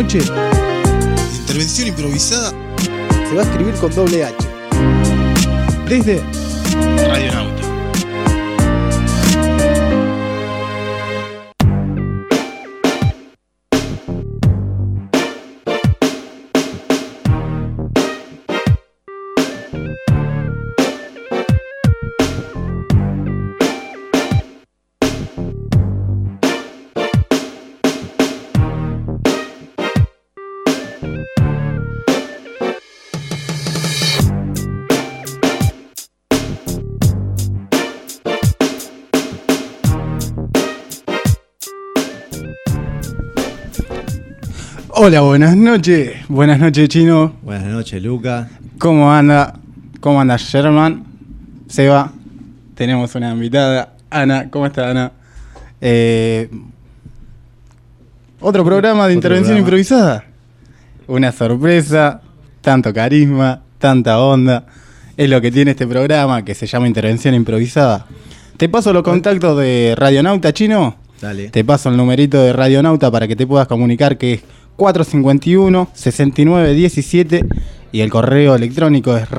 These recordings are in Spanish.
noche. Intervención improvisada. Se va a escribir con doble H. Desde Radionauta. Hola, buenas noches. Buenas noches, Chino. Buenas noches, Luca. ¿Cómo anda? ¿Cómo anda, Sherman? Seba. Tenemos una invitada, Ana. ¿Cómo está, Ana? Otro programa de intervención improvisada. Una sorpresa, tanto carisma, tanta onda. Es lo que tiene este programa que se llama Intervención Improvisada. Te paso los contactos de Radionauta, Chino. Dale. Te paso el numerito de Radionauta para que te puedas comunicar, que es 451-6917, y el correo electrónico es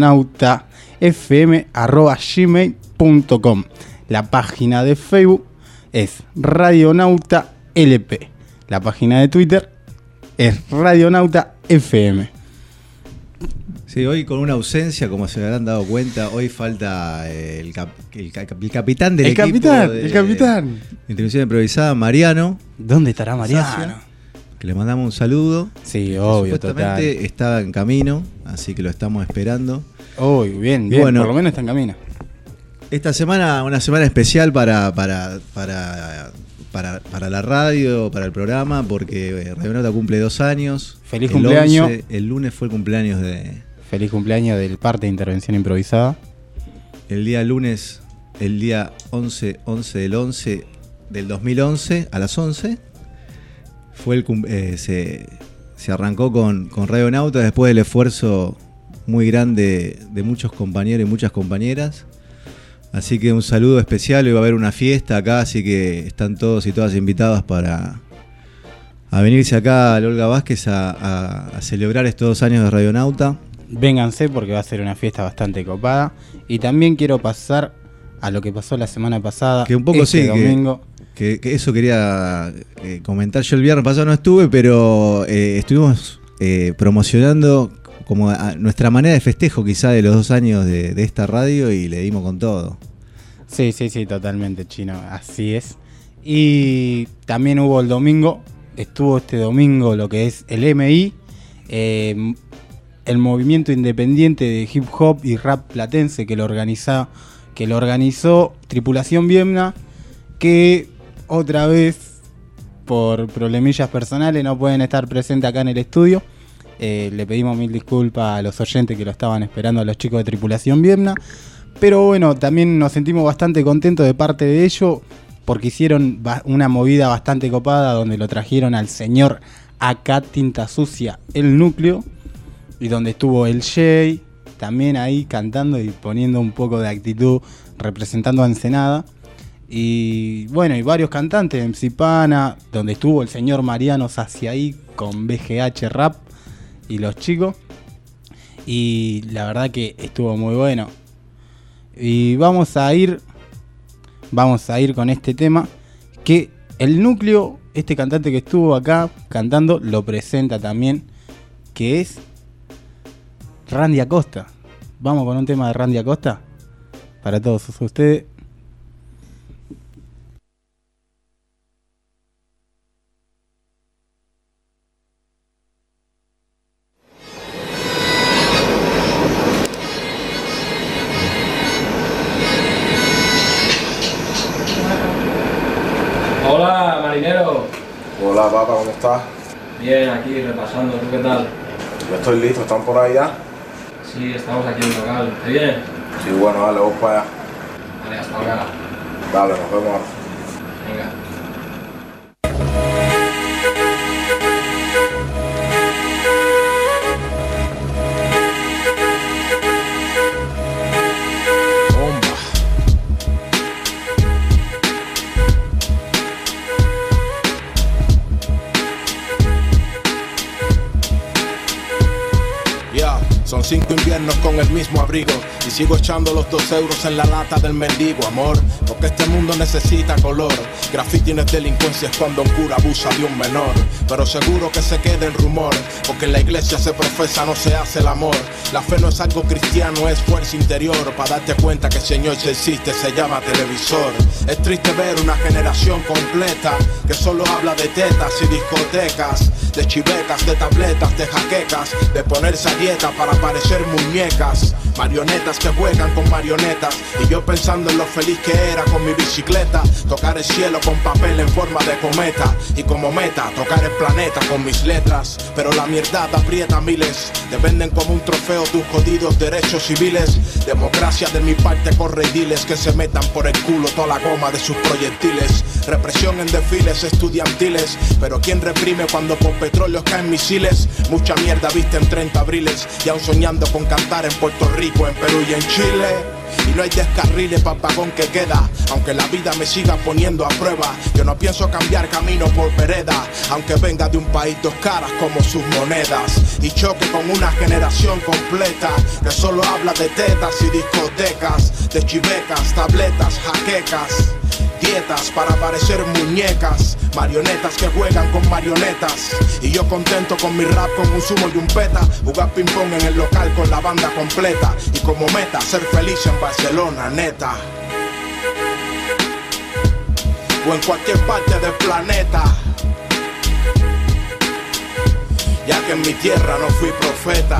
radionautafm@gmail.com. La página de Facebook es Radionauta LP. La página de Twitter es Radionauta FM. Sí, hoy con una ausencia, como se habrán dado cuenta, hoy falta el capitán del equipo. El capitán. Intervención improvisada, Mariano. ¿Dónde estará Mariano? Sacia, que le mandamos un saludo. Sí, obvio, total. Supuestamente está en camino, así que lo estamos esperando. Uy, bien, Bueno, por lo menos está en camino. Esta semana, una semana especial para la radio, para el programa, porque Radionauta cumple 2 años. Feliz cumpleaños. El lunes fue el cumpleaños de... Feliz cumpleaños del parte de Intervención Improvisada. El día lunes, el día 11 del 11 del 2011, a las 11, fue se arrancó con Radionauta después del esfuerzo muy grande de muchos compañeros y muchas compañeras. Así que un saludo especial. Hoy va a haber una fiesta acá, así que están todos y todas invitados a venirse acá al Olga Vázquez a celebrar estos 2 años de Radionauta. Vénganse porque va a ser una fiesta bastante copada. Y también quiero pasar a lo que pasó la semana pasada. Que un poco domingo. Que eso quería comentar. Yo el viernes pasado no estuve, pero estuvimos promocionando como nuestra manera de festejo quizá de los 2 años de esta radio, y le dimos con todo. Sí, totalmente, Chino, así es. Y también hubo el domingo, estuvo este domingo lo que es el MI, el movimiento independiente de hip hop y rap platense que lo organizó Tripulación Viemna, que otra vez por problemillas personales no pueden estar presentes acá en el estudio. Le pedimos 1000 disculpas a los oyentes que lo estaban esperando, a los chicos de Tripulación Viemna. Pero bueno, también nos sentimos bastante contentos de parte de ellos, porque hicieron una movida bastante copada donde lo trajeron al señor acá Tinta Sucia, el núcleo, y donde estuvo el Jay también ahí cantando y poniendo un poco de actitud, representando a Ensenada. Y bueno, y varios cantantes, MC Pana, donde estuvo el señor Mariano Sacia ahí con BGH Rap y los chicos. Y la verdad que estuvo muy bueno. Y vamos a ir con este tema, que el núcleo, este cantante que estuvo acá cantando, lo presenta también, que es Randy Acosta. Vamos con un tema de Randy Acosta para todos ustedes. Hola, marinero. Hola, papá, ¿cómo estás? Bien, aquí repasando. ¿Tú qué tal? Yo estoy listo, ¿están por ahí ya? Sí, estamos aquí en el local. ¿Te viene? Sí, bueno, dale, vos para allá. Vale, hasta ahora. Dale, nos vemos ahora. Venga. Son 5 inviernos con el mismo abrigo y sigo echando los 2 euros en la lata del mendigo, amor. Porque este mundo necesita color. Graffiti no es delincuencia, es cuando un cura abusa de un menor. Pero seguro que se quede en rumor, porque en la iglesia se profesa, no se hace el amor. La fe no es algo cristiano, es fuerza interior. Para darte cuenta que el Señor si existe, se llama televisor. Es triste ver una generación completa que solo habla de tetas y discotecas, de chivecas, de tabletas, de jaquecas, de ponerse a dieta para parecer muñecas. Marionetas que juegan con marionetas. Y yo pensando en lo feliz que era con mi bicicleta. Tocar el cielo con papel en forma de cometa. Y como meta, tocar el planeta con mis letras. Pero la mierdad aprieta miles. Te venden como un trofeo tus jodidos derechos civiles. Democracia de mi parte corre y diles que se metan por el culo toda la goma de sus proyectiles. Represión en desfiles estudiantiles. Pero ¿quién reprime cuando por petróleo caen misiles? Mucha mierda viste en 30 abriles. Y aún soñando con cantar en Puerto Rico, en Perú y en Chile. Y no hay descarriles pa' vagón que queda. Aunque la vida me siga poniendo a prueba, yo no pienso cambiar camino por vereda. Aunque venga de un país 2 caras como sus monedas. Y choque con una generación completa que solo habla de tetas y discotecas, de chivecas, tabletas, jaquecas, dietas para parecer muñecas. Marionetas que juegan con marionetas. Y yo contento con mi rap con un zumo y un peta. Jugar ping pong en el local con la banda completa. Y como meta, ser feliz en Barcelona, neta. O en cualquier parte del planeta. Ya que en mi tierra no fui profeta.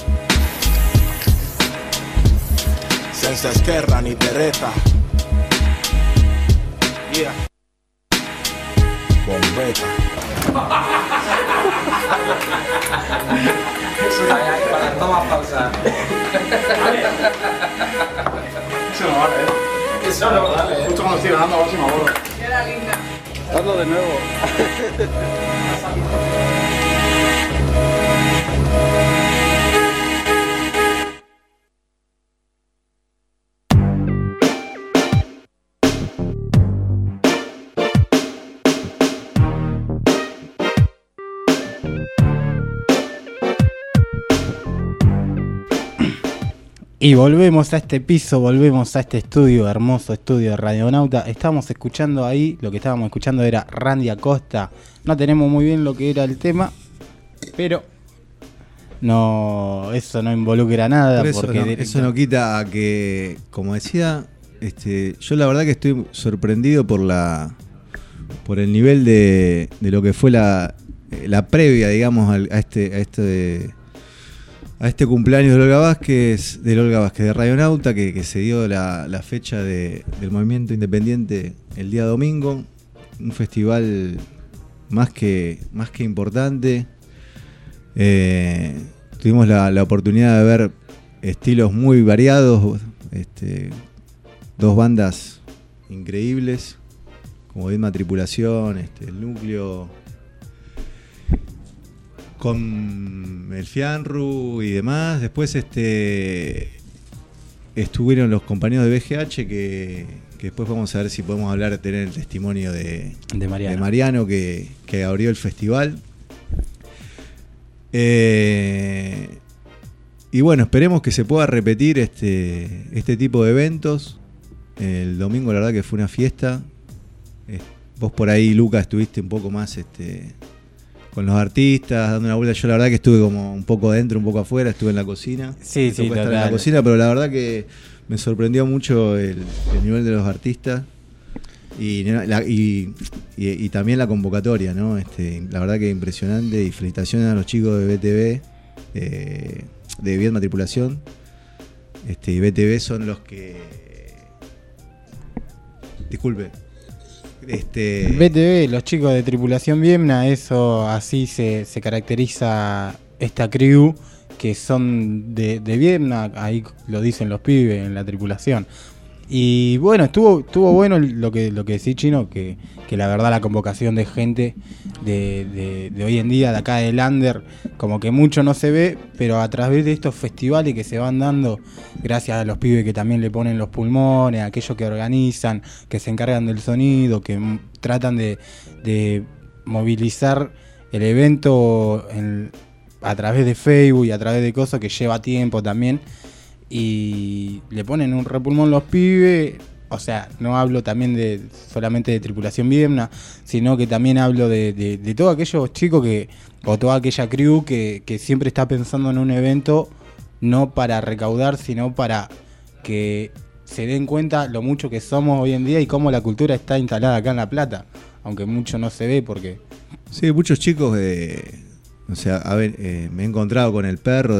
Sense Esquerra ni Tereta. Yeah. Bombeta. Para toma pausa. Eso no vale, Eso no vale. Justo cuando estoy ganando, a ver si me acuerdo. Queda linda. Hazlo de nuevo. Y volvemos a este piso, volvemos a este estudio, hermoso estudio de Radionauta. Estábamos escuchando ahí, lo que estábamos escuchando era Randy Acosta. No tenemos muy bien lo que era el tema, pero no, eso no involucra nada. Eso, porque eso no quita a que, como decía, yo la verdad que estoy sorprendido por el nivel de lo que fue la previa, digamos, a este cumpleaños de Olga Vázquez, de Radionauta, que se dio la fecha del movimiento independiente el día domingo. Un festival más que importante. Tuvimos la oportunidad de ver estilos muy variados, 2 bandas increíbles, como Misma Tripulación, el Núcleo, con el Fianru y demás. Después estuvieron los compañeros de BGH que después vamos a ver si podemos tener el testimonio de Mariano que abrió el festival. Y bueno, esperemos que se pueda repetir este tipo de eventos. El domingo la verdad que fue una fiesta. Vos por ahí, Luca, estuviste un poco más con los artistas, dando una vuelta. Yo la verdad que estuve como un poco adentro, un poco afuera, estuve en la cocina. Sí, estar en la cocina, pero la verdad que me sorprendió mucho el nivel de los artistas y también la convocatoria, ¿no? La verdad que impresionante, y felicitaciones a los chicos de BTV, de Viedma Tripulación. Y BTV son los que... Disculpe. BTV, los chicos de Tripulación Viedma, eso así se caracteriza esta crew, que son de Viedma, ahí lo dicen los pibes en la tripulación. Y bueno, estuvo bueno lo que decís, Chino, que la verdad la convocación de gente de hoy en día, de acá de Lander, como que mucho no se ve, pero a través de estos festivales que se van dando, gracias a los pibes que también le ponen los pulmones, a aquellos que organizan, que se encargan del sonido, que tratan de movilizar el evento a través de Facebook y a través de cosas que lleva tiempo también. Y le ponen un repulmón los pibes. O sea, no hablo también solamente de Tripulación Vietnam, sino que también hablo de todos aquellos chicos o toda aquella crew que siempre está pensando en un evento, no para recaudar, sino para que se den cuenta lo mucho que somos hoy en día y cómo la cultura está instalada acá en La Plata, aunque mucho no se ve porque... Sí, muchos chicos, o sea, a ver, me he encontrado con el perro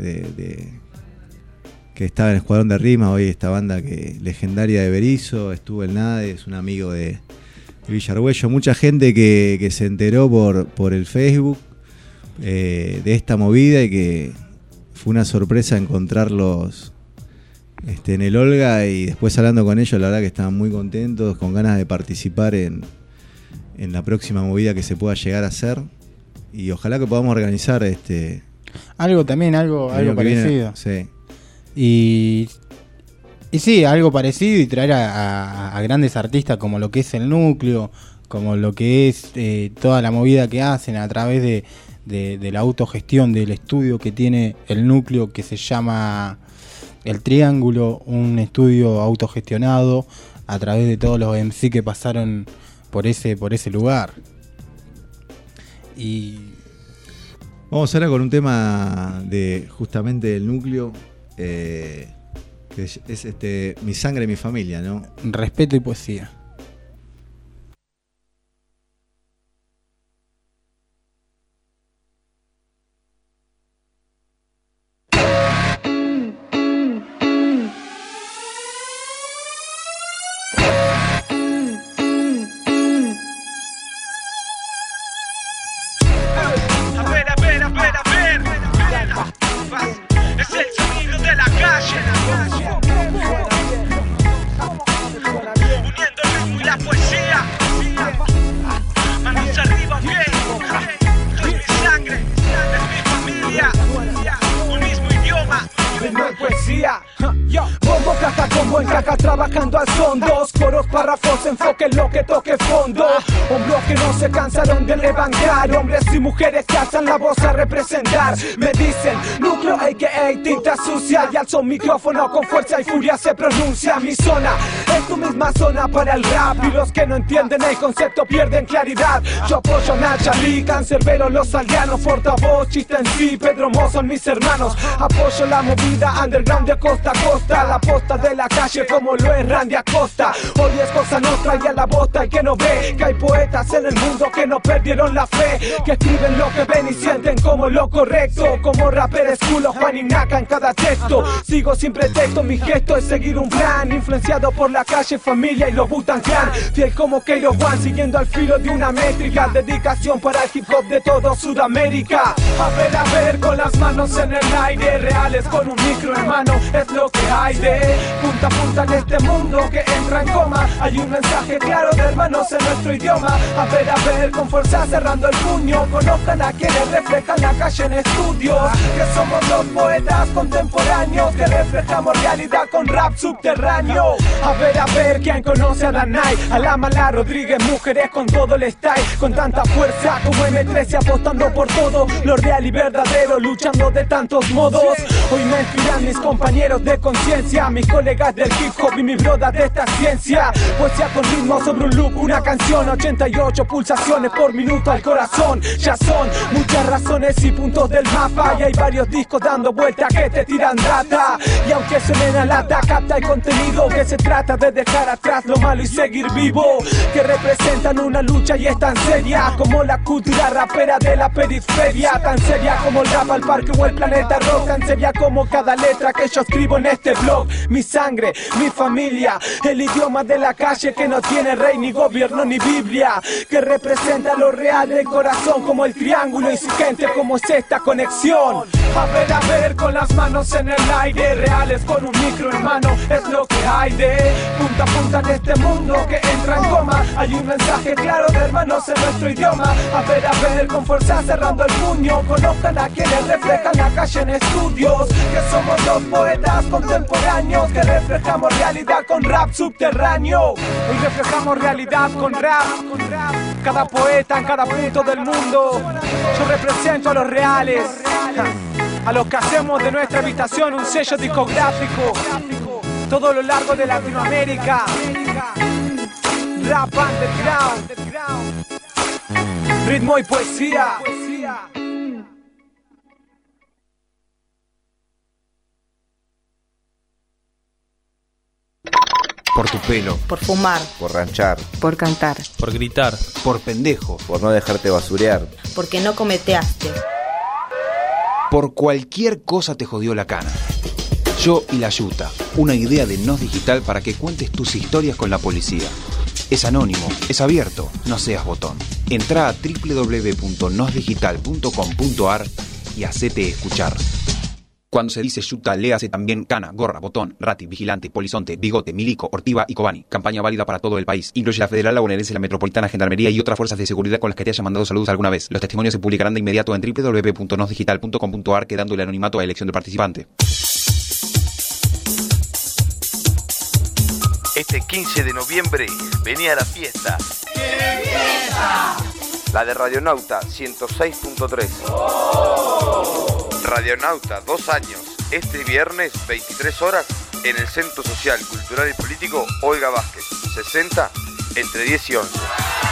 que estaba en Escuadrón de Rima, hoy esta banda legendaria de Berizo, estuvo el Nade, es un amigo de Villargüello, mucha gente que se enteró por el Facebook de esta movida y que fue una sorpresa encontrarlos en el Olga, y después hablando con ellos, la verdad que estaban muy contentos, con ganas de participar en la próxima movida que se pueda llegar a hacer, y ojalá que podamos organizar algo parecido. Sí. Y sí, algo parecido, y traer a grandes artistas como lo que es el Núcleo, como lo que es toda la movida que hacen a través de la autogestión del estudio que tiene el Núcleo, que se llama El Triángulo, un estudio autogestionado a través de todos los MC que pasaron por ese lugar. Y vamos ahora con un tema de justamente del Núcleo, que es Mi Sangre, Mi Familia, ¿no? Respeto y poesía. Trabajando al son, dos coros, párrafos, enfoque lo que toque fondo. Hombros que no se cansaron de levantar, hombres y mujeres que alzan la voz a representar. Me dicen Núcleo, a.k.a. tinta sucia, y alzo un micrófono con fuerza y furia se pronuncia. Mi zona es tu misma zona para el rap, y los que no entienden el concepto pierden claridad. Yo apoyo a Nacha Lee, Cancerbero, Los Aldeanos, Portavoz, Chista en sí, Pedro Mo son mis hermanos. Apoyo la movida underground de costa a costa, la posta de la calle como lo es Randy Acosta. Hoy es cosa nostra y a la bota y que no ve que hay poetas en el mundo que no perdieron la fe, que escriben lo que ven y sienten como lo correcto. Como raperes culo, Juan y Naka en cada texto. Sigo sin pretexto, mi gesto es seguir un plan, influenciado por la calle, familia y los Wu-Tang Clan. Fiel como Keiro Juan, siguiendo al filo de una métrica. Dedicación para el hip hop de todo Sudamérica. A ver, con las manos en el aire, reales con un micro en mano, es lo que hay de punta a punta en este mundo que entra en coma. Hay un mensaje claro de hermanos en nuestro idioma. A ver, con fuerza cerrando el puño. Conozcan a quienes reflejan la calle en estudios, que somos los poetas contemporáneos, que reflejamos realidad con rap subterráneo. A ver, ¿quién conoce a Danai? A la Mala Rodríguez, mujeres con todo el style, con tanta fuerza como M13 apostando por todo lo real y verdadero, luchando de tantos modos. Hoy me inspiran mis compañeros de conciencia, mis colegas del hip hop y mis brothers de esta ciencia. Poesía con ritmo sobre un loop, una canción, 88 pulsaciones por minuto al corazón. Ya son muchas razones y puntos del mapa, y hay varios discos dando vuelta que te tiran data. Y aunque suenen a lata, capta el contenido, que se trata de dejar atrás lo malo y seguir vivo, que representan una lucha y es tan seria como la cultura rapera de la periferia, tan seria como el rap al parque o el planeta rock, tan seria como cada letra que yo escribo en este blog. Mi sangre, mi familia, el idioma de la calle que no tiene rey ni gobierno ni Biblia, que representa lo real del corazón como el triángulo y su gente como es esta conexión. A ver, con las manos en el aire, reales con un micro en mano, es lo que hay de punta a punta en este mundo que entra en coma. Hay un mensaje claro de hermanos en nuestro idioma. A ver, con fuerza cerrando el puño. Conozcan a quienes reflejan la calle en estudios, que somos los poetas contemporáneos, que reflejamos realidad con rap subterráneo. Hoy reflejamos realidad con rap. Cada poeta en cada punto del mundo. Yo represento a los reales. A los que hacemos de nuestra habitación un sello discográfico, todo lo largo de Latinoamérica. Rap underground, ritmo y poesía. Por tu pelo, por fumar, Por ranchar, por cantar, por gritar, por pendejo, por no dejarte basurear. porque no cometeaste. por cualquier cosa te jodió la cana. Yo y la Yuta, una idea de Nos Digital para que cuentes tus historias con la policía. Es anónimo, es abierto, no seas botón. Entrá a www.nosdigital.com.ar y hacete escuchar. Cuando se dice Yuta, léase también cana, gorra, botón, rati, vigilante, polizonte, bigote, milico, ortiva y cobani. Campaña válida para todo el país. Incluye la Federal, la Bonaerense, la Metropolitana, Gendarmería y otras fuerzas de seguridad con las que te hayan mandado saludos alguna vez. Los testimonios se publicarán de inmediato en www.nosdigital.com.ar, quedando el anonimato a elección del participante. Este 15 de noviembre venía a la fiesta. ¡Qué fiesta! La de Radionauta 106.3. Radionauta, 2 años. Este viernes, 23 horas, en el Centro Social, Cultural y Político Olga Vázquez. 60, entre 10 y 11.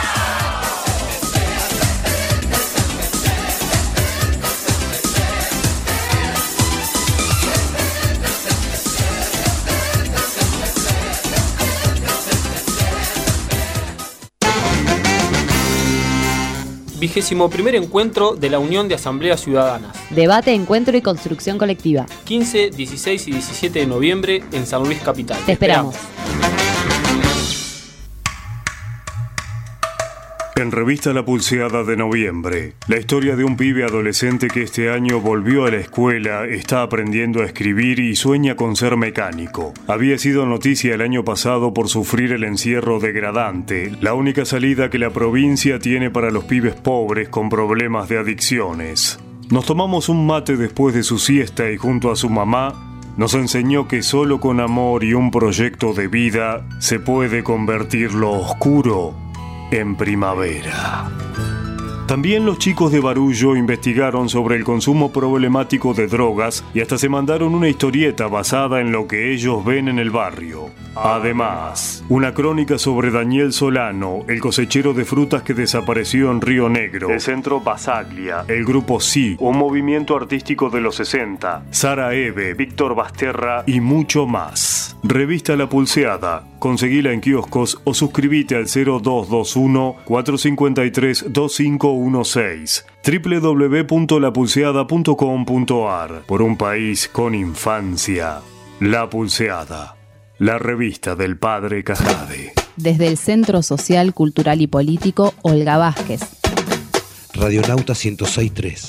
Vigésimo primer encuentro de la Unión de Asambleas Ciudadanas. Debate, encuentro y construcción colectiva. 15, 16 y 17 de noviembre en San Luis Capital. Te esperamos. En Revista La Pulseada de noviembre, la historia de un pibe adolescente que este año volvió a la escuela, está aprendiendo a escribir y sueña con ser mecánico. Había sido noticia el año pasado por sufrir el encierro degradante, la única salida que la provincia tiene para los pibes pobres con problemas de adicciones. Nos tomamos un mate después de su siesta y junto a su mamá nos enseñó que solo con amor y un proyecto de vida se puede convertir lo oscuro en primavera. También los chicos de Barullo investigaron sobre el consumo problemático de drogas y hasta se mandaron una historieta basada en lo que ellos ven en el barrio. Además, una crónica sobre Daniel Solano, el cosechero de frutas que desapareció en Río Negro, el Centro Basaglia, el Grupo Sí, un movimiento artístico de los 60, Sara Eve, Víctor Basterra y mucho más. Revista La Pulseada. Conseguila en kioscos o suscríbete al 0221-453-2516. www.lapulseada.com.ar. Por un país con infancia. La Pulseada. La revista del padre Cajade. Desde el Centro Social, Cultural y Político Olga Vázquez. Radionauta 106.3.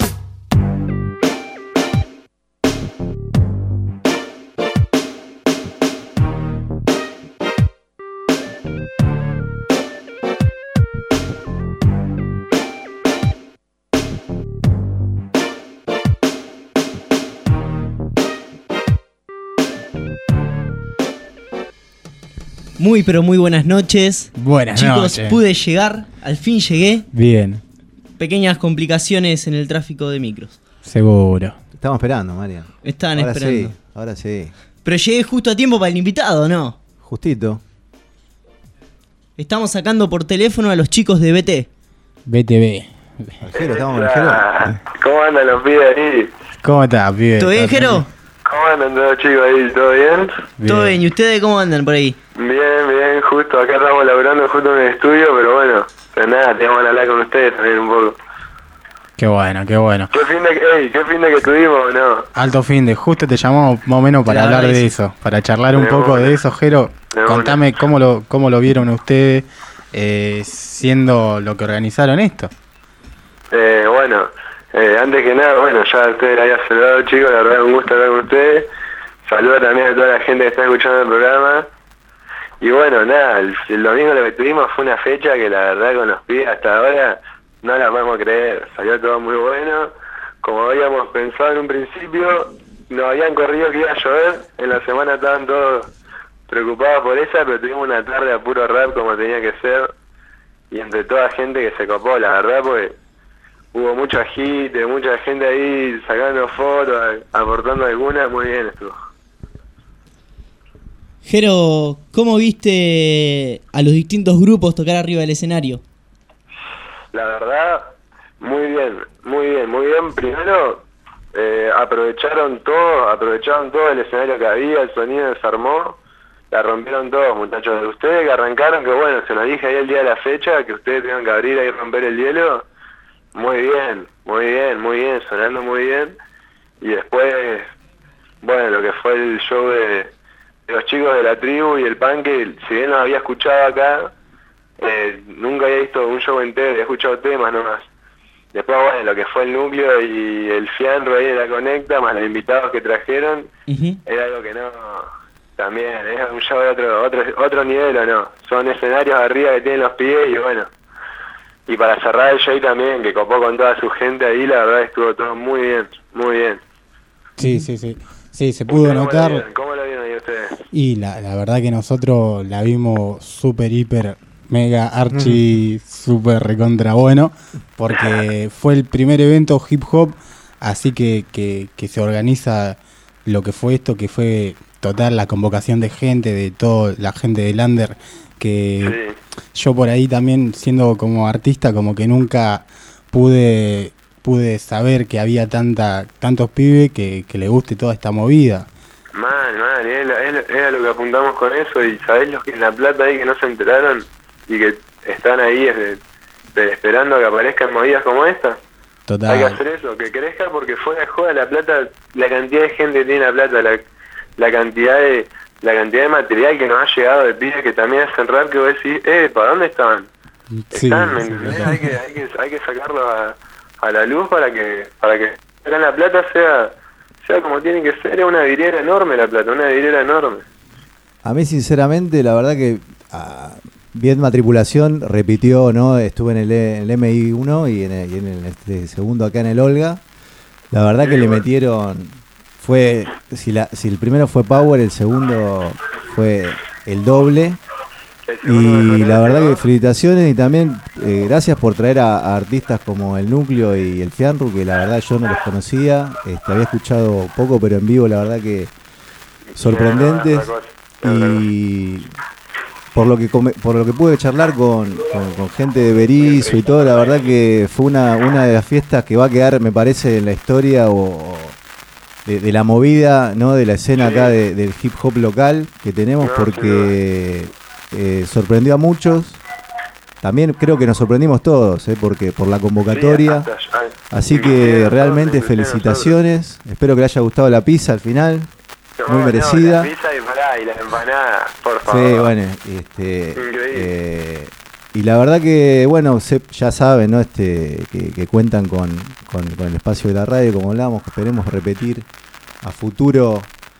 Muy pero muy buenas noches. Buenas noches. Chicos, pude llegar, al fin llegué. Bien. Pequeñas complicaciones en el tráfico de micros. Seguro. Estamos esperando, Marian. Estaban esperando. Sí, ahora sí. Pero llegué justo a tiempo para el invitado, ¿no? Justito. Estamos sacando por teléfono a los chicos de BT. BTV. Jero, estamos con el Jero. ¿Cómo andan los pibes ahí? ¿Cómo estás, pibe? ¿Todo bien, Jero? ¿Cómo andan todos chicos ahí? ¿Todo bien? Todo bien. ¿Y ustedes cómo andan por ahí? Bien, justo acá estamos laburando justo en el estudio, pero bueno, pero nada, te vamos a hablar con ustedes también un poco. Qué bueno, qué bueno. ¿Qué fin de que tuvimos, no? Alto fin de, justo te llamamos más o menos para hablar de eso, para charlar un poco de eso, Jero. Contame cómo lo vieron ustedes siendo lo que organizaron esto. Bueno, antes que nada, bueno, ya ustedes habían saludado, chicos, la verdad un gusto hablar con ustedes. Saludos también a toda la gente que está escuchando el programa. Y bueno, nada, el domingo lo que tuvimos fue una fecha que la verdad con los pibes hasta ahora no la podemos creer. Salió todo muy bueno. Como habíamos pensado en un principio, nos habían corrido que iba a llover. En la semana estaban todos preocupados por esa, pero tuvimos una tarde a puro rap como tenía que ser. Y entre toda gente que se copó, la verdad, pues hubo mucha agite, mucha gente ahí sacando fotos, aportando algunas, muy bien estuvo. Jero, ¿cómo viste a los distintos grupos tocar arriba del escenario? La verdad, muy bien. Primero, aprovecharon todo el escenario que había, el sonido desarmó, la rompieron todos, muchachos. De ustedes que arrancaron, que bueno, se los dije ahí el día de la fecha, que ustedes tenían que abrir ahí y romper el hielo. Muy bien, sonando muy bien. Y después, bueno, lo que fue el show de los chicos de la tribu y el punk, que si bien los había escuchado acá, nunca había visto un show entero, había escuchado temas nomás. Después, bueno, lo que fue el núcleo y el fianro ahí de la Conecta, más los invitados que trajeron, era algo que no... También, es un show de otro nivel, ¿o no? Son escenarios arriba que tienen los pies y bueno... Y para cerrar el show también, que copó con toda su gente ahí, la verdad estuvo todo muy bien. Sí, se pudo notar. ¿Cómo lo vieron ahí ustedes? Y la verdad que nosotros la vimos súper, hiper, mega, archi, súper recontra bueno, porque fue el primer evento hip hop, así que se organiza lo que fue esto, que fue total la convocación de gente, de toda la gente del under, que yo por ahí también, siendo como artista, como que nunca pude saber que había tantos pibes que le guste toda esta movida. Era lo que apuntamos con eso. Y sabés los que en La Plata ahí que no se enteraron y que están ahí esperando a que aparezcan movidas como esta. Total. Hay que hacer eso, que crezca, porque fuera de joda La Plata, la cantidad de gente que tiene La Plata, la cantidad de material que nos ha llegado de pibes que también hacen rap, que vos decís, ¿para dónde estaban? Sí, hay que sacarlo a la luz para que acá en La Plata sea como tiene que ser. Es una vidriera enorme La Plata, una vidriera enorme. A mí sinceramente, la verdad que bien matriculación, repitió, ¿no? Estuve en el MI1 y en el segundo acá en el Olga. La verdad que le metieron, si el primero fue Power, el segundo fue el doble. Y la verdad que felicitaciones, y también gracias por traer a artistas como el Núcleo y el Fianru, que la verdad yo no los conocía, había escuchado poco, pero en vivo la verdad que sorprendentes. Y por lo que pude charlar con gente de Berizo y todo, la verdad que fue una de las fiestas que va a quedar, me parece, en la historia de la movida, ¿no? De la escena acá del hip hop local que tenemos, porque sorprendió a muchos. También creo que nos sorprendimos todos, porque por la convocatoria. Así que realmente felicitaciones. Espero que le haya gustado la pizza al final. Muy merecida. La pizza y la empanada, por favor. Sí, bueno, y la verdad que, bueno, ya saben, ¿no? Que cuentan con el espacio de la radio, como hablamos, que esperemos repetir a futuro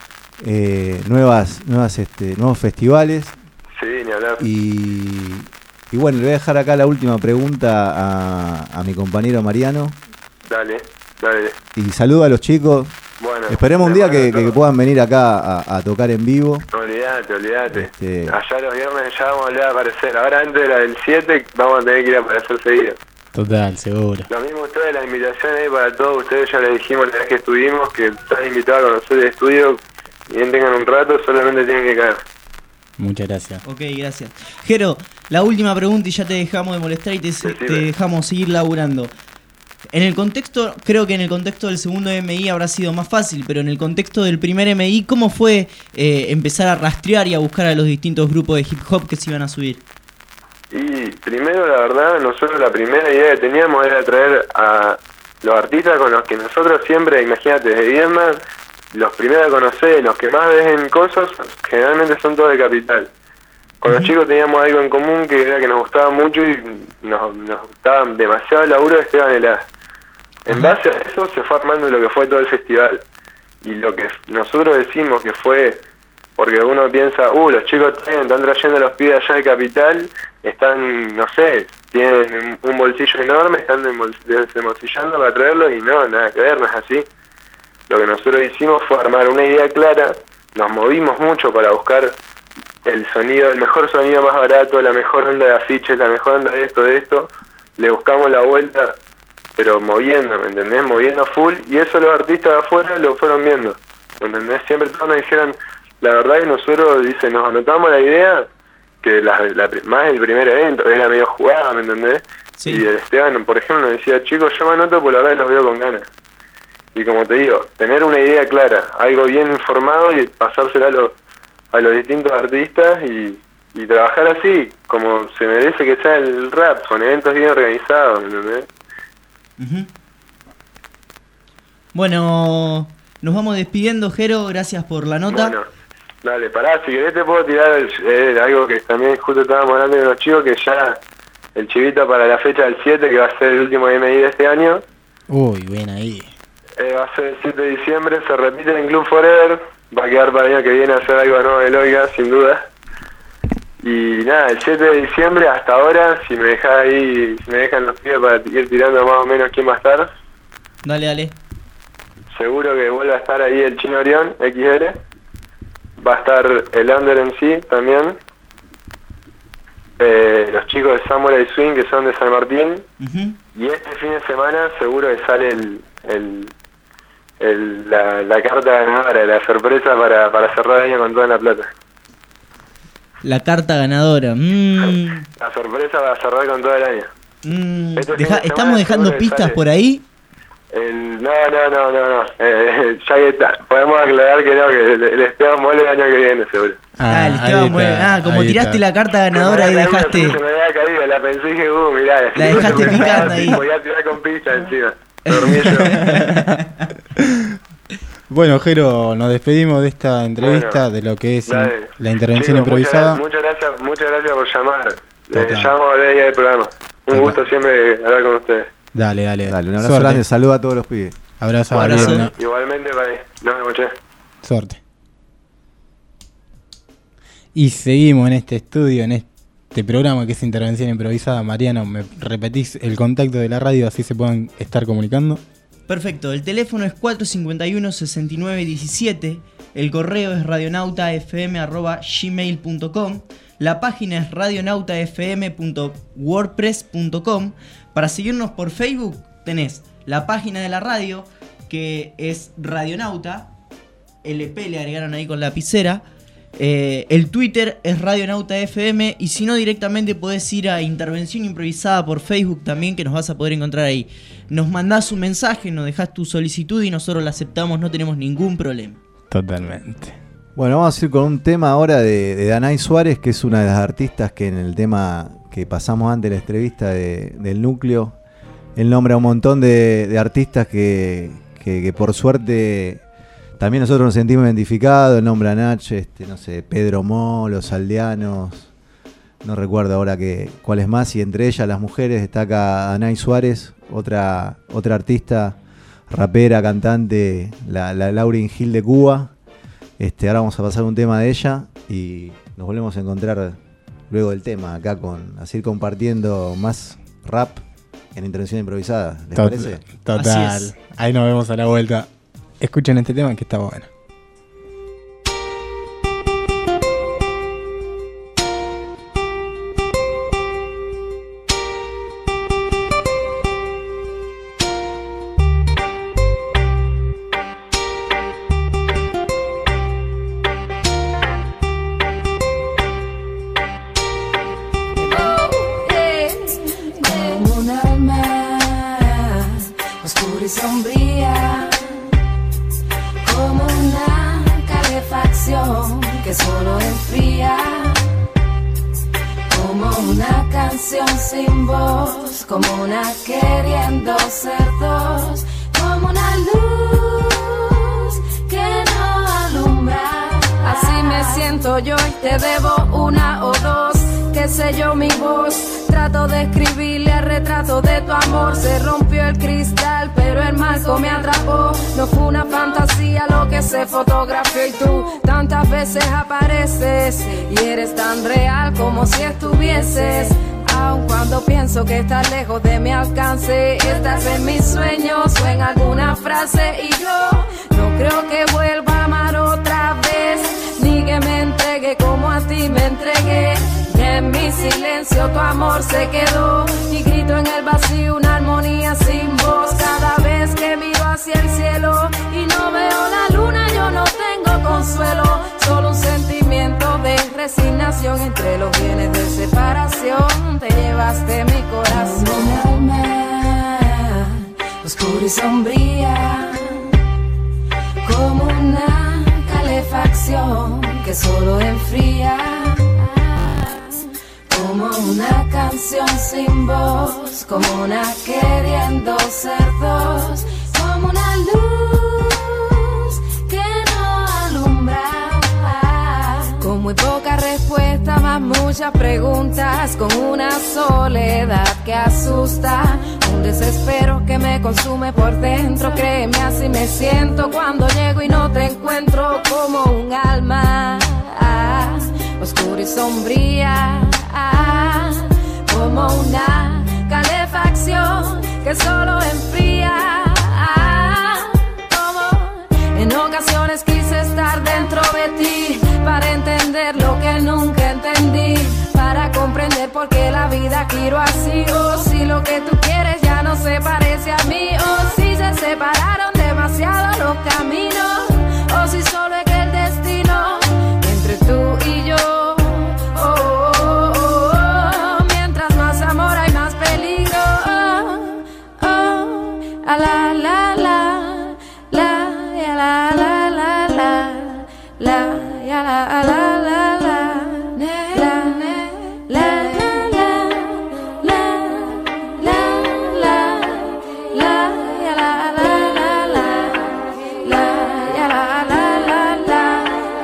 nuevos festivales. Sí, ni hablar. Y bueno, le voy a dejar acá la última pregunta a mi compañero Mariano. Dale. Y saludo a los chicos. Bueno, esperemos un día que puedan venir acá a tocar en vivo. Olvídate. Allá los viernes ya vamos a volver a aparecer. Ahora antes de la del 7 vamos a tener que ir a aparecer seguido. Total, seguro. Lo mismo ustedes, la invitación ahí para todos ustedes, ya les dijimos la vez que estuvimos, que están invitados a conocer el estudio. Y bien tengan un rato, solamente tienen que caer. Muchas gracias. Ok, gracias. Jero, la última pregunta y ya te dejamos de molestar y te dejamos seguir laburando. Creo que en el contexto del segundo MI habrá sido más fácil, pero en el contexto del primer MI, ¿cómo fue empezar a rastrear y a buscar a los distintos grupos de hip hop que se iban a subir? Y primero, la verdad, nosotros la primera idea que teníamos era traer a los artistas con los que nosotros siempre, imagínate, desde Vietnam, los primeros a conocer, los que más ven cosas, generalmente son todos de Capital. Con los chicos teníamos algo en común, que era que nos gustaba mucho y nos gustaba demasiado el laburo de Esteban Elá. En base a eso se fue armando lo que fue todo el festival. Y lo que nosotros decimos que fue, porque uno piensa, los chicos están trayendo a los pibes allá de Capital, están, no sé, tienen un bolsillo enorme, están desembolsillando para traerlos, y no, nada que ver, no es así. Lo que nosotros hicimos fue armar una idea clara, nos movimos mucho para buscar el mejor sonido más barato, la mejor onda de afiches, la mejor onda de esto, le buscamos la vuelta pero moviendo, ¿me entendés? Moviendo full, y eso los artistas de afuera lo fueron viendo, ¿me entendés? Siempre todos nos dijeron, la verdad que nosotros, dice, nos anotamos la idea, que más el primer evento, era medio jugada, ¿me entendés? Sí. Y el Esteban, por ejemplo, nos decía, chicos, yo me anoto porque la verdad los veo con ganas. Y como te digo, tener una idea clara, algo bien informado y pasársela a los distintos artistas y trabajar así, como se merece que sea el rap, con eventos bien organizados, ¿me entendés? Uh-huh. Bueno, nos vamos despidiendo, Jero, gracias por la nota. Bueno, dale, pará, si querés te puedo tirar algo que también justo estábamos hablando de los chicos, que ya el chivito para la fecha del 7, que va a ser el último MI de este año. Uy, bien ahí. Va a ser el 7 de diciembre, se repite en Club Forever, va a quedar para el año que viene a hacer algo nuevo de Loiga, sin duda. Y nada, el 7 de diciembre hasta ahora, si me dejan los pibes para ir tirando más o menos quién va a estar. Dale. Seguro que vuelve a estar ahí el Chino Orión, XL. Va a estar el Under en sí también. Los chicos de Samurai Swing, que son de San Martín. Uh-huh. Y este fin de semana seguro que sale la carta ganadora, la sorpresa para cerrar el año con toda la plata. La carta ganadora. La sorpresa va a cerrar con todo el año. ¿Estamos dejando pistas por ahí? No. Ya que está. Podemos aclarar que no, que el Esteban vuelve el año que viene, seguro. El Esteban vuelve. Como tiraste la carta ganadora y dejaste... Se me había caído, la pensé y dije, mirá. La dejaste picando ahí. Voy a tirar con pista encima. Dormí yo. Bueno, Jero, nos despedimos de esta entrevista, de lo que es la intervención improvisada. Muchas gracias por llamar. Les llamo a la idea del programa. Un gusto siempre hablar con ustedes. Dale, un abrazo grande, saludos a todos los pibes. Abrazo. Igualmente, bye. Nos vemos, che. Suerte. Y seguimos en este estudio, en este programa que es intervención improvisada. Mariano, ¿me repetís el contacto de la radio así se pueden estar comunicando? Perfecto, el teléfono es 451-6917, el correo es radionautafm@gmail.com, la página es radionautafm.wordpress.com. Para seguirnos por Facebook tenés la página de la radio, que es Radionauta, LP le agregaron ahí con lapicera, el Twitter es RadionautaFM, y si no directamente podés ir a Intervención Improvisada por Facebook también, que nos vas a poder encontrar ahí. Nos mandás un mensaje, nos dejás tu solicitud y nosotros la aceptamos, no tenemos ningún problema. Totalmente. Bueno, vamos a ir con un tema ahora de Danay Suárez, que es una de las artistas que en el tema que pasamos antes de la entrevista del núcleo, él nombra un montón de artistas que por suerte también nosotros nos sentimos identificados. Él nombra a Nach, no sé, Pedro Mo, Los Aldeanos, no recuerdo ahora cuál es más, y entre ellas las mujeres destaca Danay Suárez, otra artista, rapera, cantante, la Lauryn Hill de Cuba. Ahora vamos a pasar un tema de ella y nos volvemos a encontrar luego del tema acá a seguir compartiendo más rap en Intervención Improvisada. ¿Les parece? Total. Ahí nos vemos a la vuelta. Escuchen este tema que está bueno. Como un alma oscura y sombría, como una calefacción que solo enfría, como una canción sin voz, como una queriendo ser dos, como una luz que no alumbra. Así me siento yo y te debo una o dos, qué sé yo, mi voz. Trato de escribirle al retrato de tu amor. Se rompió el cristal, pero el marco me atrapó. No fue una fantasía lo que se fotografió, y tú tantas veces apareces y eres tan real como si estuvieses. Aun cuando pienso que estás lejos de mi alcance, estás en mis sueños o en alguna frase, y yo no creo que vuelva a amar otra vez, ni que me entregue como a ti me entregué. En mi silencio tu amor se quedó, y grito en el vacío una armonía sin voz. resignación entre los bienes de separación. Te llevaste mi corazón. Un alma oscura y sombría, como una calefacción que solo enfría, como una canción sin voz, como una queriendo ser dos, como una luz que no alumbra, con muy poca respuesta, más muchas preguntas, con una soledad que asusta, un desespero que me consume por dentro. Créeme, así me siento cuando llego y no te encuentro, como un alma oscura y sombría, como una calefacción que solo enfría, como en ocasiones quise estar dentro de ti para entender lo que nunca entendí, para comprender por qué la vida giró así, o si lo que tú quieres ya no se parece a mí, o si se separaron demasiado los caminos, o si solo es que el destino entre tú y yo. La la la la ya la la la la la ya la la la la la la la la ya la la la la ya la la la la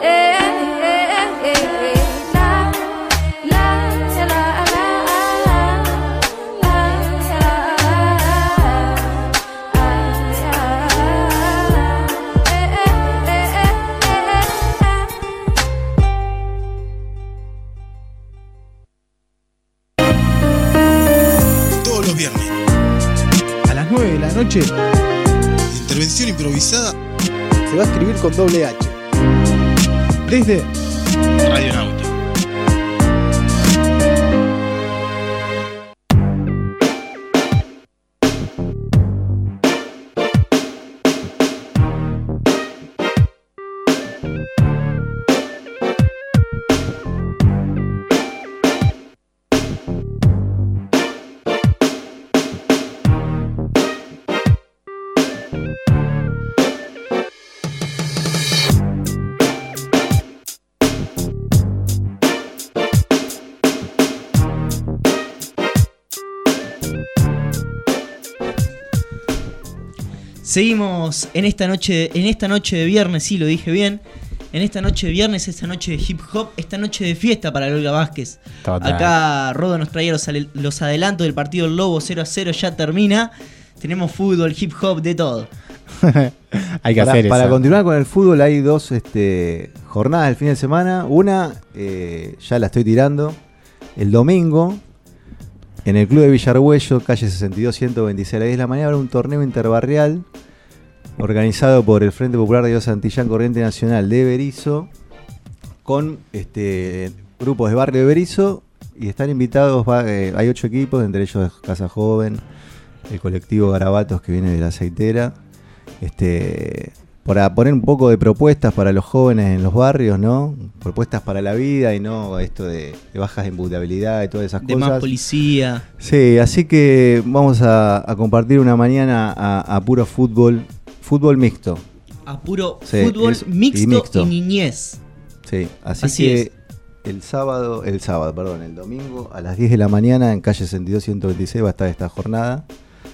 Todos los viernes, A las 9 de la noche intervención improvisada, se va a escribir con doble H. Desde Radionauta. Seguimos en esta noche de viernes, sí, lo dije bien. En esta noche de viernes, esta noche de hip hop, esta noche de fiesta para Olga Vázquez. Total. Acá Rodo nos traía los adelantos del partido del Lobo 0-0, ya termina. Tenemos fútbol, hip hop, de todo. Hay que hacer Para eso. continuar con el fútbol hay dos jornadas del fin de semana. Una, ya la estoy tirando, el domingo, en el Club de Villargüello, calle 62, 126 a las 10 de la mañana, habrá un torneo interbarrial organizado por el Frente Popular de Santillán Corriente Nacional de Berizo, con grupos de barrio de Berizo, y están invitados, hay 8 equipos, entre ellos Casa Joven, el colectivo Garabatos que viene de la Aceitera, para poner un poco de propuestas para los jóvenes en los barrios, ¿no? Propuestas para la vida y no esto de bajas de imputabilidad y todas esas De cosas. más policía. Sí, así que vamos a compartir una mañana a puro fútbol mixto. A puro Sí, fútbol y mixto y niñez. Sí, así Así que es. el domingo a las 10 de la mañana en calle 62 126 va a estar esta jornada.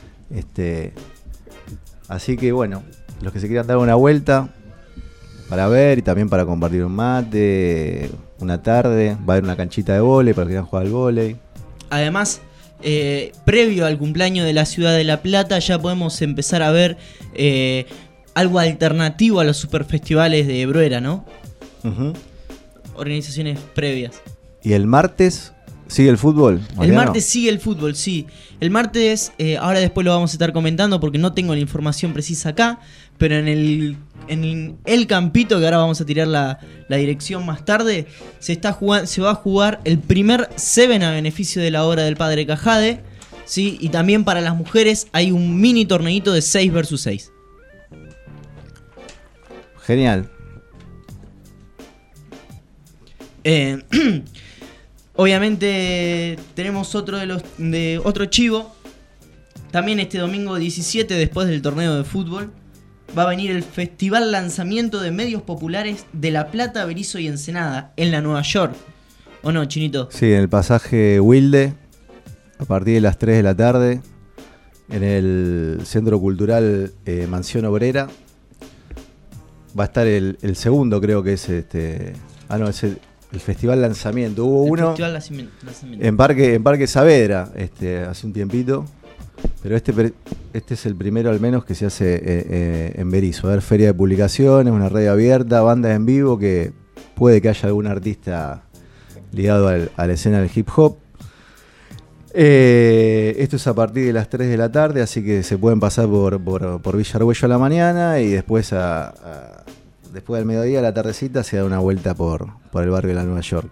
Así que bueno, los que se quieran dar una vuelta para ver y también para compartir un mate, una tarde, va a haber una canchita de vóley para los que quieran jugar al vóley. Además, previo al cumpleaños de la ciudad de La Plata, ya podemos empezar a ver algo alternativo a los superfestivales de Bruera, ¿no? Uh-huh. Organizaciones previas. ¿Y el martes sigue el fútbol? El martes sigue el fútbol, sí. El martes, ahora después lo vamos a estar comentando porque no tengo la información precisa acá, pero en el campito, que ahora vamos a tirar la dirección más tarde, se va a jugar el primer Seven a beneficio de la obra del padre Cajade, ¿sí? Y también para las mujeres hay un mini torneito de 6 versus 6. Genial. Obviamente tenemos otro chivo. También este domingo 17, después del torneo de fútbol, va a venir el Festival Lanzamiento de Medios Populares de La Plata, Berisso y Ensenada, en la Nueva York. ¿O no, Chinito? Sí, en el pasaje Wilde, a partir de las 3 de la tarde, en el Centro Cultural Mansión Obrera. Va a estar el segundo, creo que es es el Festival Lanzamiento. Hubo uno Lanzamiento. en Parque Saavedra hace un tiempito, pero este es el primero al menos que se hace en Berisso. Va a haber feria de publicaciones, una radio abierta, bandas en vivo, que puede que haya algún artista ligado a la escena del hip hop. Esto es a partir de las 3 de la tarde, así que se pueden pasar por Villa Argüello a la mañana y después después del mediodía, a la tardecita, se da una vuelta por el barrio de la Nueva York.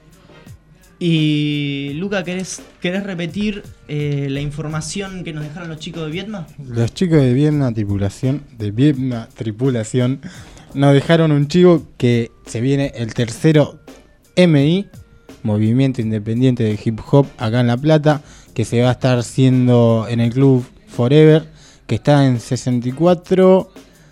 Y Luca, ¿querés repetir la información que nos dejaron los chicos de Vietma? Los chicos de Vietma Tripulación nos dejaron un chivo que se viene el tercero MI, Movimiento Independiente de Hip Hop, acá en La Plata, que se va a estar haciendo en el Club Forever, que está en 64...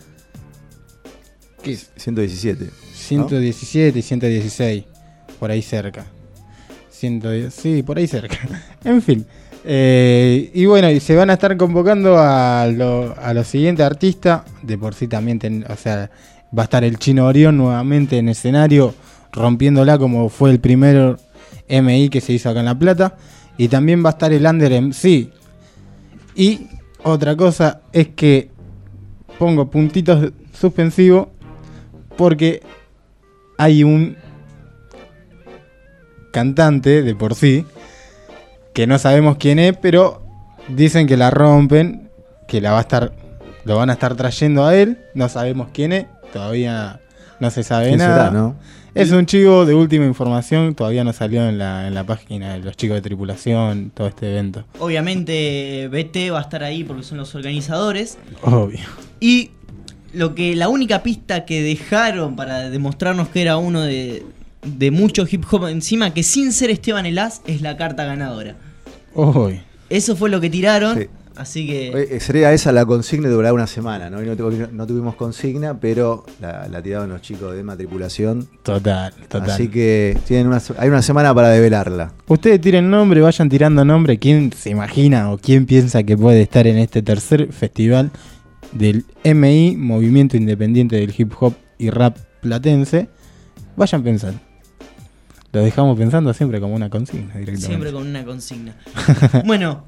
¿Qué es? 117. 117 y 116, por ahí cerca. Sí, por ahí cerca. En fin. Y bueno, y se van a estar convocando a los siguientes artistas. De por sí también, va a estar el Chino Orión nuevamente en escenario, rompiéndola como fue el primer MI que se hizo acá en La Plata. Y también va a estar el Under MC. Y otra cosa es que pongo puntitos suspensivos porque hay un cantante de por sí que no sabemos quién es, pero dicen que la rompen, que lo van a estar trayendo a él. No sabemos quién es, todavía no se sabe nada. Será, ¿no? Es un chivo de última información, todavía no salió en la página de los chicos de Tripulación, todo este evento. Obviamente BT va a estar ahí porque son los organizadores. Obvio. Y la única pista que dejaron para demostrarnos que era uno de mucho hip hop encima, que sin ser Esteban Elás, es la carta ganadora. Uy. Eso fue lo que tiraron. Sí. Así que sería esa la consigna, y durará una semana, ¿no? Y no tuvimos consigna, pero la tiraron los chicos de Tripulación. Total. Así que hay una semana para develarla. Ustedes tiren nombre, vayan tirando nombre. ¿Quién se imagina o quién piensa que puede estar en este tercer festival del MI, Movimiento Independiente del Hip Hop y Rap Platense? Vayan pensando. Lo dejamos pensando siempre como una consigna directamente. Siempre con una consigna. Bueno,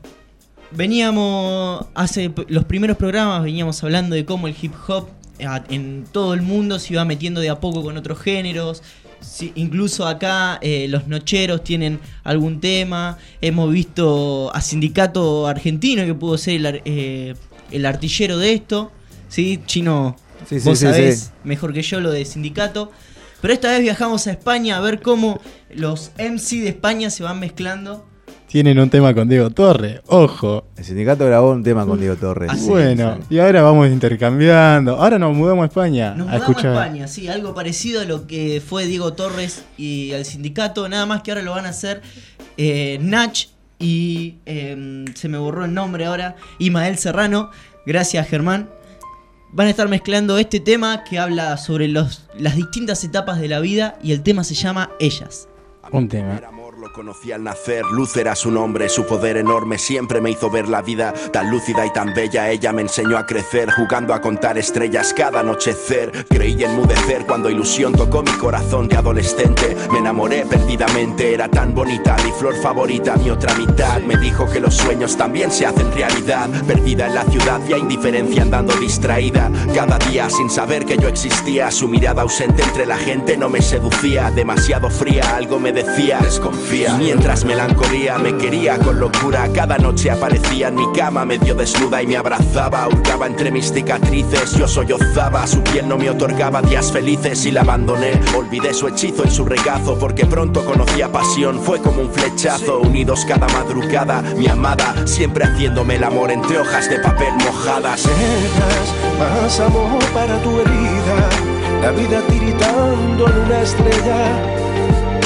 hace los primeros programas veníamos hablando de cómo el hip hop en todo el mundo se iba metiendo de a poco con otros géneros. Sí, incluso acá los nocheros tienen algún tema. Hemos visto a Sindicato Argentino, que pudo ser el artillero de esto. ¿Sí? Chino, vos sabés mejor que yo lo de Sindicato. Pero esta vez viajamos a España a ver cómo los MC de España se van mezclando. Tienen un tema con Diego Torres, ojo. El Sindicato grabó un tema con Diego Torres. Bueno, y ahora vamos intercambiando. Ahora nos mudamos a España. Nos mudamos a España, sí, algo parecido a lo que fue Diego Torres y el Sindicato. Nada más que ahora lo van a hacer Nach y se me borró el nombre ahora, Ismael Serrano. Gracias, Germán. Van a estar mezclando este tema que habla sobre las distintas etapas de la vida, y el tema se llama Ellas. Un tema. Lo conocí al nacer, luz era su nombre, su poder enorme siempre me hizo ver la vida tan lúcida y tan bella. Ella me enseñó a crecer, jugando a contar estrellas cada anochecer. Creí enmudecer cuando ilusión tocó mi corazón de adolescente. Me enamoré perdidamente, era tan bonita, mi flor favorita, mi otra mitad. Me dijo que los sueños también se hacen realidad. Perdida en la ciudad, ya indiferencia andando distraída. Cada día sin saber que yo existía, su mirada ausente entre la gente no me seducía. Demasiado fría, algo me decía, desconfía. Y mientras melancolía me quería con locura, cada noche aparecía en mi cama medio desnuda y me abrazaba. Hurgaba entre mis cicatrices, yo sollozaba. Su piel no me otorgaba días felices y la abandoné. Olvidé su hechizo y su regazo, porque pronto conocía pasión. Fue como un flechazo, unidos cada madrugada. Mi amada, siempre haciéndome el amor entre hojas de papel mojadas. Más amor para tu herida, la vida tiritando en una estrella.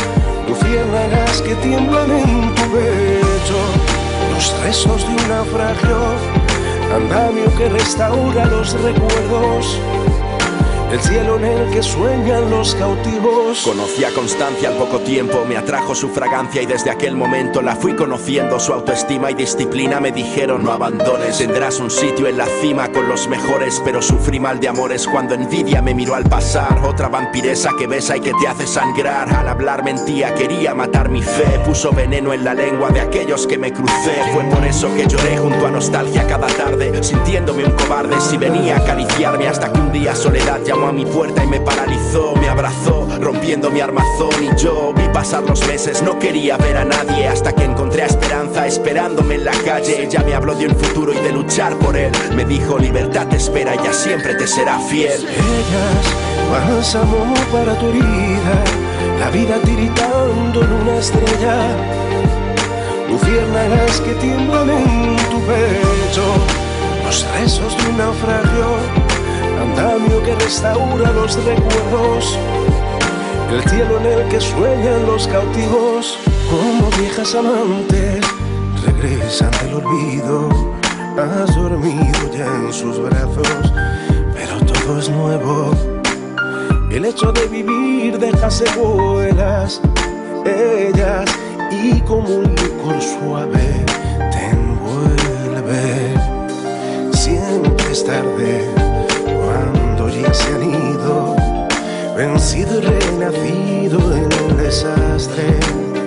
luciérnagas que tiemblan en tu pecho, los rezos de un naufragio, andamio que restaura los recuerdos, el cielo en el que sueñan los cautivos. Conocí a Constancia al poco tiempo, me atrajo su fragancia y desde aquel momento la fui conociendo. Su autoestima y disciplina me dijeron: no abandones, tendrás un sitio en la cima con los mejores. Pero sufrí mal de amores cuando envidia me miró al pasar. Otra vampiresa que besa y que te hace sangrar. Al hablar mentía, quería matar mi fe, puso veneno en la lengua de aquellos que me crucé. Fue por eso que lloré junto a nostalgia cada tarde, sintiéndome un cobarde si venía a acariciarme, hasta que un día soledad llamó a mi puerta y me paralizó, me abrazó, rompiendo mi armazón. Y yo vi pasar los meses, no quería ver a nadie, hasta que encontré a Esperanza esperándome en la calle. Ella me habló de un futuro y de luchar por él. Me dijo: libertad te espera, ella siempre te será fiel. Ellas, bálsamo para tu herida, la vida tiritando en una estrella, luciérnagas que tiemblan en tu pecho, los rezos de un naufragio, andamio que restaura los recuerdos, el cielo en el que sueñan los cautivos. Como viejas amantes regresan del olvido, has dormido ya en sus brazos, pero todo es nuevo. El hecho de vivir deja secuelas, ellas, y como un licor suave te envuelve. Siempre es tarde cuando ya se han ido, vencido y renacido en un desastre.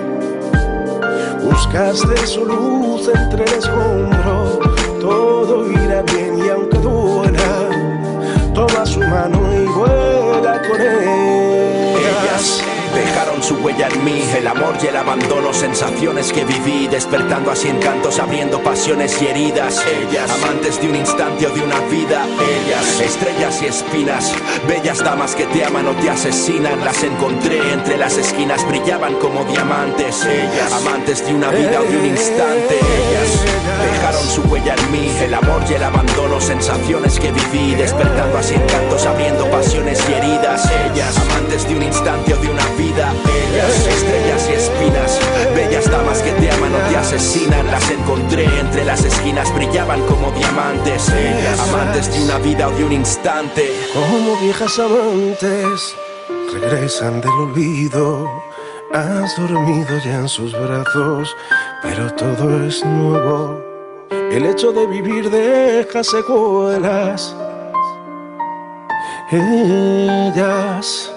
Buscaste su luz entre el escombro, todo irá bien y aunque duela, toma su mano y vuela con ellas. Dejaron su huella en mí, el amor y el abandono, sensaciones que viví, despertando así encantos, abriendo pasiones y heridas. Ellas, amantes de un instante o de una vida. Ellas, estrellas y espinas, bellas damas que te aman o te asesinan. Las encontré entre las esquinas, brillaban como diamantes. Ellas, amantes de una vida o de un instante. Ellas, dejaron su huella en mí, el amor y el abandono, sensaciones que viví, despertando así encantos, abriendo pasiones y heridas. Ellas, amantes de un instante o de una vida. Ellas, estrellas y espinas, bellas damas que te aman o te asesinan. Las encontré entre las esquinas, brillaban como diamantes. Ellas, amantes de una vida o de un instante. Como viejas amantes regresan del olvido, has dormido ya en sus brazos, pero todo es nuevo. El hecho de vivir deja secuelas. Ellas.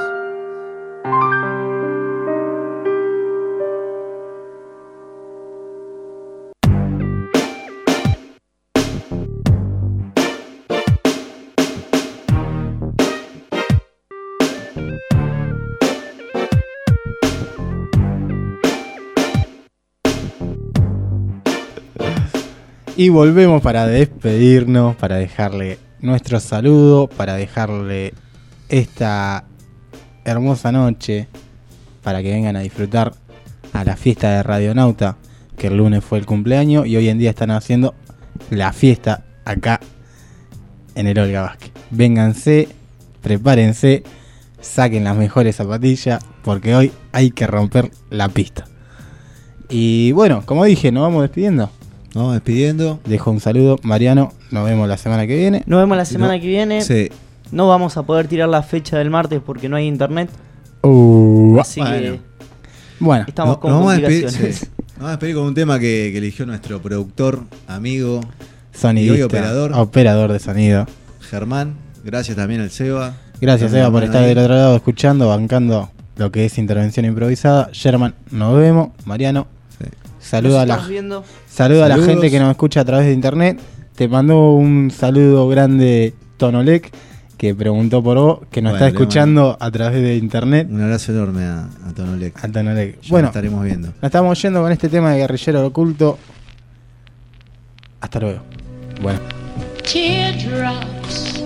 Y volvemos para despedirnos, para dejarle nuestro saludo, para dejarle esta hermosa noche, para que vengan a disfrutar a la fiesta de Radionauta, que el lunes fue el cumpleaños y hoy en día están haciendo la fiesta acá en el Olga Vázquez. Vénganse, prepárense, saquen las mejores zapatillas, porque hoy hay que romper la pista. Y bueno, como dije, nos vamos despidiendo. Vamos despidiendo. Dejo un saludo, Mariano. Nos vemos la semana que viene. Nos vemos la semana que viene. Sí. No vamos a poder tirar la fecha del martes porque no hay internet. Así que bueno, estamos con vamos complicaciones. Vamos a despedir con un tema que eligió nuestro productor, amigo, sonidista, y hoy operador de sonido, Germán. Gracias también al Seba. Gracias, Seba, por estar del otro lado escuchando, bancando lo que es intervención improvisada. Germán, nos vemos. Mariano, saluda a la gente que nos escucha a través de internet. Te mando un saludo grande Tonolec, que preguntó por vos, que nos está escuchando a través de internet. Un abrazo enorme a Tonolec. Bueno, estaremos viendo. Nos estamos yendo con este tema de Guerrillero Oculto. Hasta luego. Bueno. Teardrops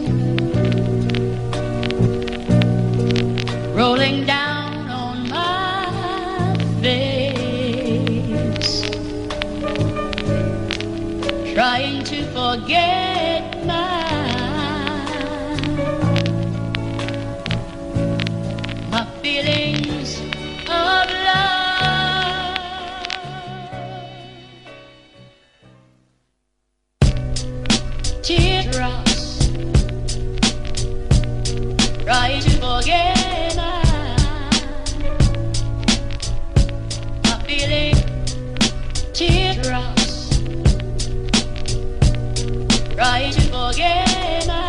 rolling down on my face, trying to forget my feelings of love. teardrops, trying to forget my feeling. Teardrops, trying to forget my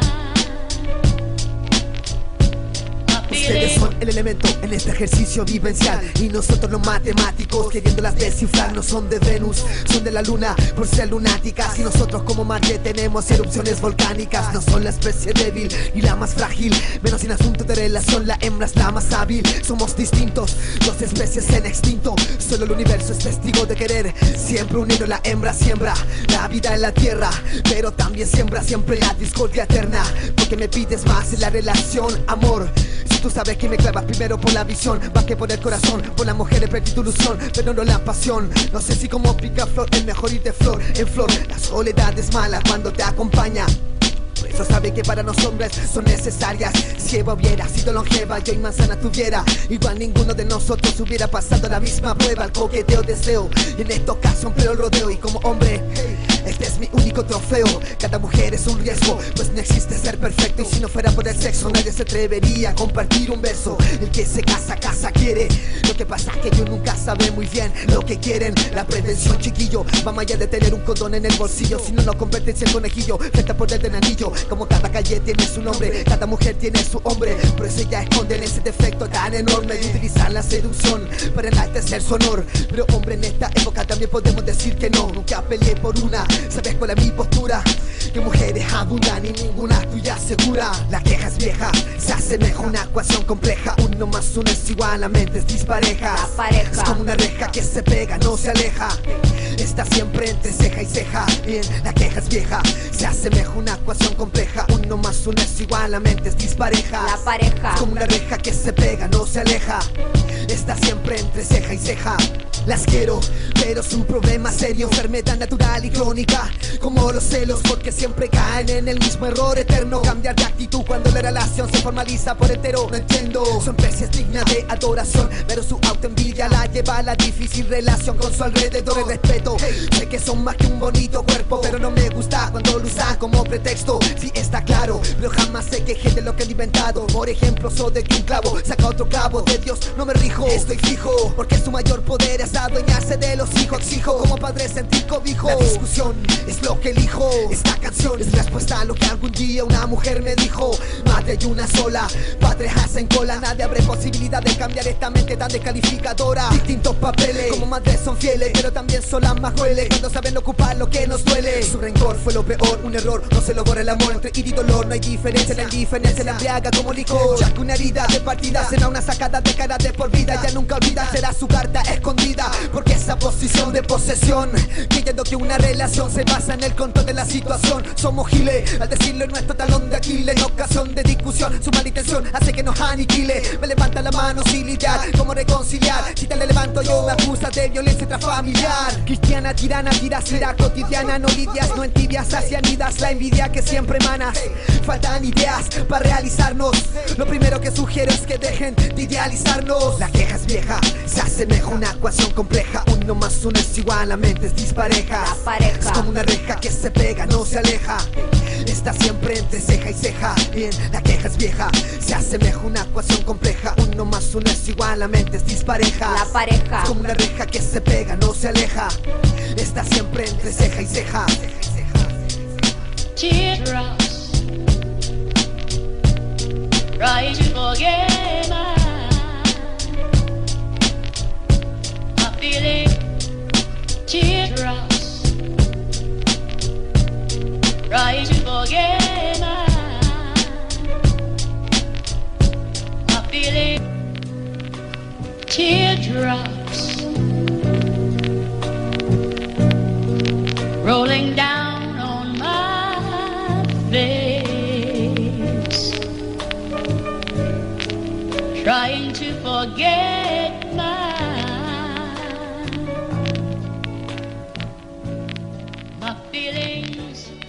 Ustedes son el elemento en este ejercicio vivencial y nosotros los matemáticos queriéndolas descifrar. No son de Venus, son de la luna por ser lunáticas. Y nosotros como Marte tenemos erupciones volcánicas. No son la especie débil ni la más frágil, menos sin asunto de relación, la hembra es la más hábil. Somos distintos, dos especies en extinto. Solo el universo es testigo de querer. Siempre unido la hembra siembra la vida en la tierra, pero también siembra siempre la discordia eterna. Porque me pides más en la relación, amor. Si tú sabes que me clavas primero por la visión, más que por el corazón, por las mujeres perdí tu ilusión, pero no la pasión. No sé si como pica flor es mejor ir de flor en flor. La soledad es mala cuando te acompaña. Por eso sabe que para los hombres son necesarias. Si Eva hubiera sido longeva y hoy manzana tuviera, igual ninguno de nosotros hubiera pasado la misma prueba. El coqueteo deseo, y en esta ocasión pero el rodeo. Y como hombre, este es mi único trofeo. Cada mujer es un riesgo, pues no existe ser perfecto. Y si no fuera por el sexo, nadie se atrevería a compartir un beso. El que se casa, casa quiere. Lo que pasa es que ellos nunca saben muy bien lo que quieren. La prevención, chiquillo, va más allá de tener un condón en el bolsillo. Si no, no convertirse en conejillo, frente a poder del anillo. Como cada calle tiene su nombre, cada mujer tiene su hombre. Por eso ya esconden ese defecto tan enorme de utilizar la seducción para enaltecer su honor. Pero hombre, en esta época también podemos decir que no. Nunca peleé por una, ¿sabes cuál es mi postura? Que mujeres abundan y ninguna tuya segura. La queja es vieja, se asemeja a una ecuación compleja. 1 más 1 es igual a mentes disparejas. La pareja es como una reja que se pega, no se aleja. Está siempre entre ceja y ceja. Bien, la queja es vieja, se asemeja a una ecuación compleja. 1 más 1 es igual a mentes disparejas. La pareja es como una reja que se pega, no se aleja. Está siempre entre ceja y ceja. Las quiero, pero es un problema serio, enfermedad natural y crónica, como los celos, porque siempre caen en el mismo error eterno. Cambiar de actitud cuando la relación se formaliza por entero. No entiendo, son especies dignas de adoración, pero su autoenvidia la lleva a la difícil relación con su alrededor. El respeto, sé que son más que un bonito cuerpo, pero no me gusta cuando lo usan como pretexto. Sí está claro, pero jamás se queje de lo que han inventado. Por ejemplo, soy de que un clavo saca otro clavo. De Dios no me rijo, estoy fijo, porque su mayor poder es adueñarse de los hijos. Exijo como padre sentir cobijo. La discusión es lo que elijo. Esta canción es respuesta a lo que algún día una mujer me dijo. Madre y una sola, padres hacen cola. Nadie abre posibilidad de cambiar esta mente tan descalificadora. Distintos papeles, como madres son fieles, pero también son las más crueles cuando saben ocupar lo que nos duele. Su rencor fue lo peor, un error, no se logra el amor. Entre ira y dolor no hay diferencia, la indiferencia la embriaga como licor. Ya que una herida de partida será una sacada de cara de por vida. Ya nunca olvida, será su carta escondida, porque esa posición de posesión, creyendo que una relación se basa en el control de la situación. Somos giles al decirlo en nuestro talón de Aquiles. En ocasión de discusión, su mala intención hace que nos aniquile. Me levanta la mano sin lidiar, ¿cómo reconciliar? Si te le levanto yo me acusa de violencia intrafamiliar. Cristiana, tirana, tiracera cotidiana. No lidias, no entibias, hacia anidas la envidia que siempre emanas. Faltan ideas para realizarnos. Lo primero que sugiero es que dejen de idealizarnos. La queja es vieja, se asemeja a una ecuación compleja. 1 más 1 es igual a mentes disparejas. La pareja es como una reja que se pega, no se aleja. Está siempre entre ceja y ceja. Bien, la queja es vieja, se asemeja a una ecuación compleja. 1 más 1 es igual a mentes disparejas. La pareja es como una reja que se pega, no se aleja. Está siempre entre ceja y ceja. Teardrops, trying to forget my feeling. Teardrops, trying to forget my feeling. Teardrops, rolling down on my face, trying to forget my feelings.